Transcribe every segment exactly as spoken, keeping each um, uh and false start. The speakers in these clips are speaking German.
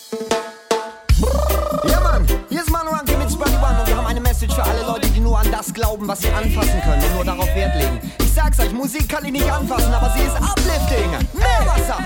Ja Mann, hier ist Manu Rankin mit Spruddy One und wir haben eine Message für alle Leute, die nur an das glauben, was sie anfassen können und nur darauf Wert legen. Ich sag's euch, Musik kann ich nicht anfassen, aber sie ist uplifting. Meerwasser!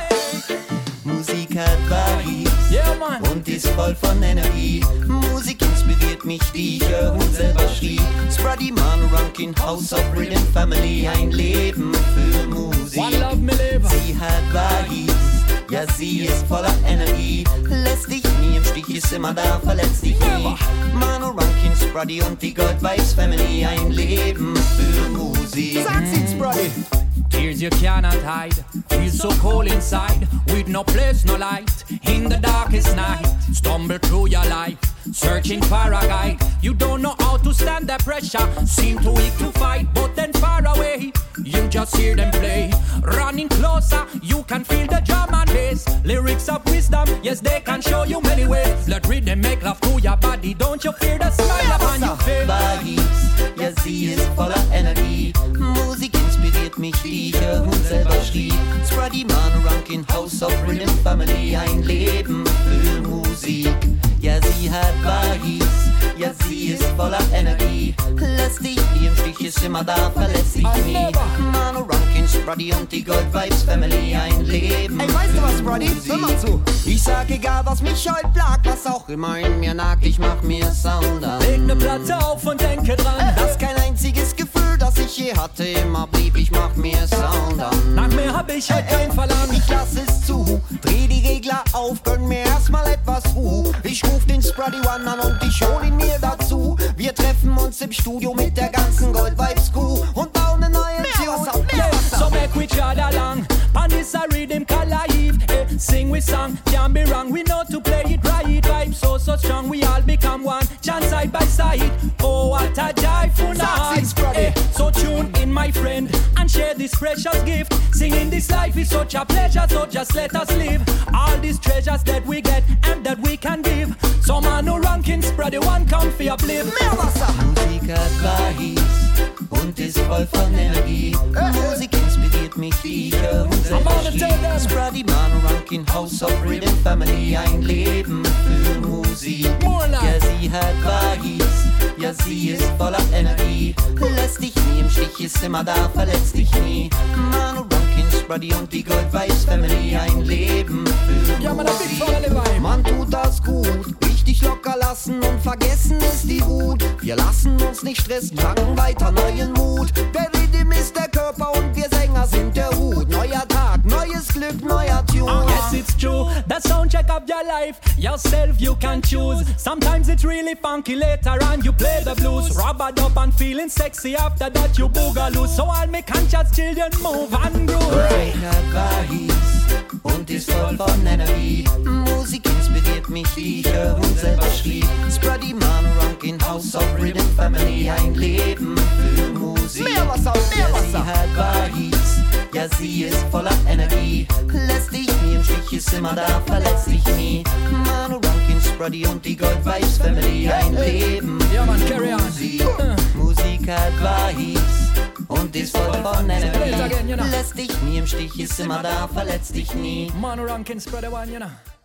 Musik hat Vibes, Yeah, man. und ist voll von Energie. Musik inspiriert mich, die ich höre und selber schrieb. Spruddy, Manu Rankin, House of Rhythm Family, ein Leben für Musik. One love, me live. Sie hat Vibes, ja sie ist voller Energie. Lässt dich nie im Stich, ist immer da, verletzt dich nie. Manu Rankin, Spruddy und die Gold Vibes Family, ein Leben für Musik. Sag's ihnen, Spruddy! Tears you cannot hide, feel so cold inside, with no place, no light, in the darkest night, stumble through your life, searching for a guide, you don't know how to stand the pressure, seem too weak to fight, but then far away, you just hear them play, running closer, you can feel the drum and bass, lyrics of wisdom, yes they can show you many ways, let rhythm make love to your body, don't you fear the smile upon your face. Vibes, ja sie ist voller Energie, Musik inspiriert mich, die ich höre und selber schrieb. Spruddy, Manu Rankin, House of Rhythm Family, ein Leben für Musik. Ja sie hat Vibes, ja sie ist voller Energie, lässt dich nie im Stich, ist immer da, verlässt dich nie. Manu Rankin, Spruddy und die Gold Vibes Family, ein Leben Ey, weißt du was, für Spruddy? Musik. Hör mal zu! Ich sag egal, was mich heute plagt, was auch immer in mir nagt, ich mach mir Sound an. Leg ne Platte auf und denke dran, Das ist kein einziges Gefühl, das ich je hatte, immer blieb, ich mach mir Sound an. nach mir hab ich heute kein Verlangen. Ich lass es zu, dreh die Regler auf, gönn mir erstmal etwas Ruhe. Ich ruf den Spruddy One an und ich hol ihn mir dazu. Wir treffen uns im Studio mit der ganzen Gold Vibes Crew und bauen eine neue Tune. Yeah, so make we trot along. Pan this a rhythm called life. Eh, sing we song, can't be wrong. We know to play it right. Vibe so so strong, we all become one. Chant side by side. Oh, what a joyful Sag's night. ihnen, Spruddy. Eh, so tune in, my friend, and share this precious gift. Singing this life is such a pleasure, so just let us live. All these treasures that we get and that we can give. So Manu Rankin, Spruddy One, come for your bliss. Meerwasser! Musik hat Vibes und ist voll von Energie. Musik inspiriert mich, die ich höre und selber gonna tell schrieb. them. Spruddy, Manu Rankin, House of Rhythm Family, ein Leben für Musik. More like. Ja, sie hat Vibes, ja, sie ist voller Energie. Lässt dich nie im Stich, ist immer da, verletzt dich nie. Manu Rankin, Spruddy und die Gold Vibes Family, ein Leben für Ja, man, a big Musik. family vibe. Man tut das gut, richtig locker lassen und vergessen ist die Wut. Wir lassen uns nicht stressen, tanken weiter neuen Mut. Der Rhythm ist der Körper und wir Sänger sind der Hut. Neuer Tag, neues Glück, neuer Tune. Yes, it's true. The soundtrack of your life, yourself you can choose. Sometimes it's really funky, later on you play the blues. Rubbered up and feeling sexy, after that you boogaloo. So all me conscious children move and groove. Musik hat Vibes und ist voll von Energie. Musik inspiriert mich, die ich höre und selber schrieb. Spruddy, Manu Rankin, House of Rhythm Family, ein Leben für Musik. Meerwasser, Ja, Meerwasser! sie hat Vibes, ja sie ist voller Energie. Lässt dich nie im Stich, ist immer da, verletzt dich nie. Manu Rankin, Spruddy und die Gold Vibes Family, ein Leben Ja, man, für carry on. Musik. Musik hat Vibes und ist voll von Play it Energie. again, you know. Lässt dich nie im Stich, ist immer da, verletzt dich nie. Manu Rankin, Spruddy One, you know.